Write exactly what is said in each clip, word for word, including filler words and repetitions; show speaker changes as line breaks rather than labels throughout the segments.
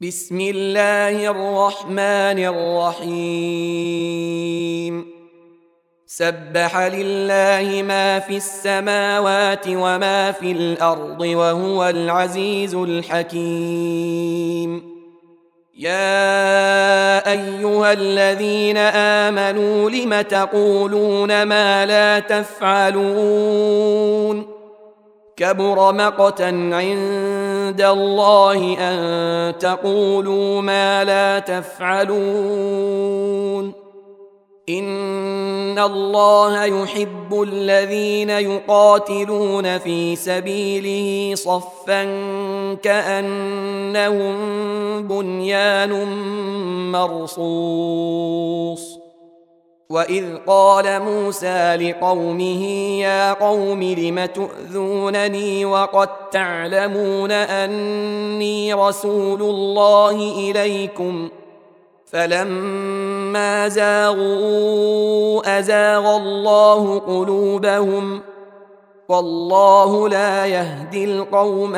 بسم الله الرحمن الرحيم سبح لله ما في السماوات وما في الأرض وهو العزيز الحكيم. يا أيها الذين آمنوا لم تقولون ما لا تفعلون كبر مقتا عند الله أن تقولوا ما لا تفعلون إن الله يحب الذين يقاتلون في سبيله صفا كأنهم بنيان مرصوص. وإذ قال موسى لقومه يا قوم لم تؤذونني وقد تعلمون أني رسول الله إليكم فلما زاغوا أزاغ الله قلوبهم والله لا يهدي القوم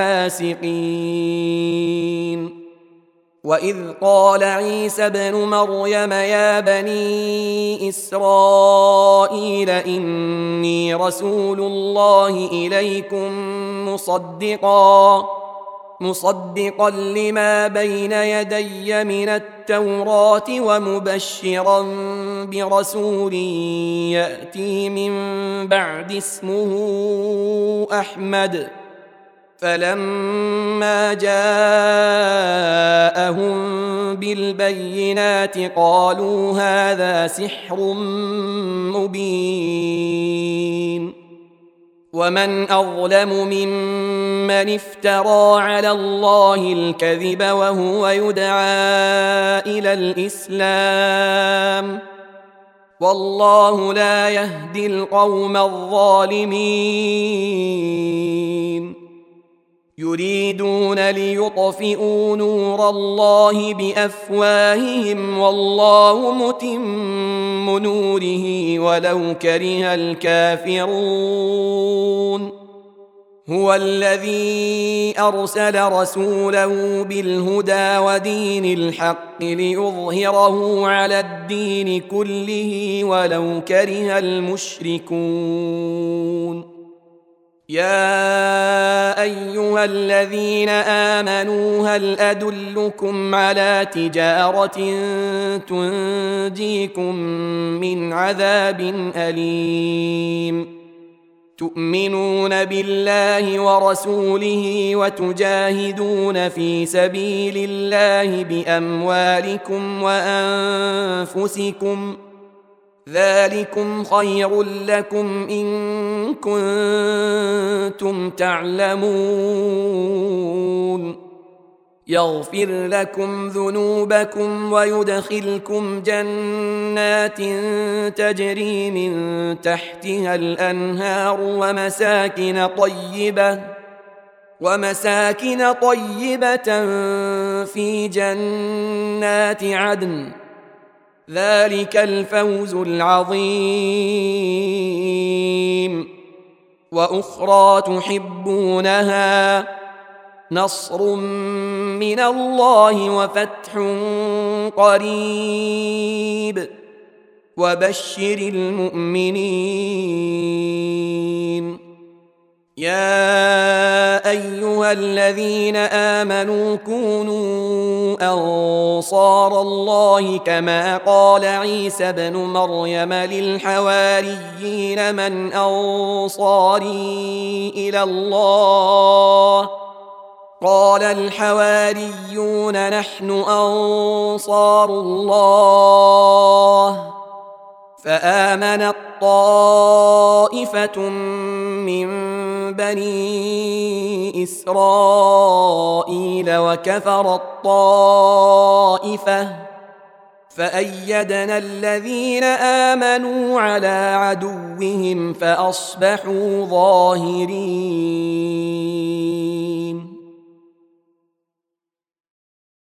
الفاسقين. وإذ قال عيسى ابن مريم يا بني إسرائيل إني رسول الله إليكم مصدقا مصدقا لما بين يدي من التوراة ومبشرا برسول يأتي من بعد اسمه أحمد. فلما جاءهم بالبينات قالوا هذا سحر مبين. ومن أظلم ممن افترى على الله الكذب وهو يدعى إلى الإسلام والله لا يهدي القوم الظالمين. يريدون ليطفئوا نور الله بأفواههم والله متم نوره ولو كره الكافرون. هو الذي أرسل رسوله بالهدى ودين الحق ليظهره على الدين كله ولو كره المشركون. يا أيها الذين آمنوا هل أدلكم على تجارة تنجيكم من عذاب أليم تؤمنون بالله ورسوله وتجاهدون في سبيل الله بأموالكم وأنفسكم ذلكم خير لكم إن كنتم تعلمون. يغفر لكم ذنوبكم ويدخلكم جنات تجري من تحتها الأنهار ومساكن طيبة ومساكن طيبة في جنات عدن ذلك الفوز العظيم. وأخرى تحبونها نصر من الله وفتح قريب وبشر المؤمنين. يا أيها الذين آمنوا كونوا أنصار الله كما قال عيسى ابن مريم للحواريين من أنصاري إلى الله قال الحواريون نحن أنصار الله. فآمنت طائفة من بني إسرائيل وكفرت طائفة فأيدنا الذين آمنوا على عدوهم فأصبحوا ظاهرين.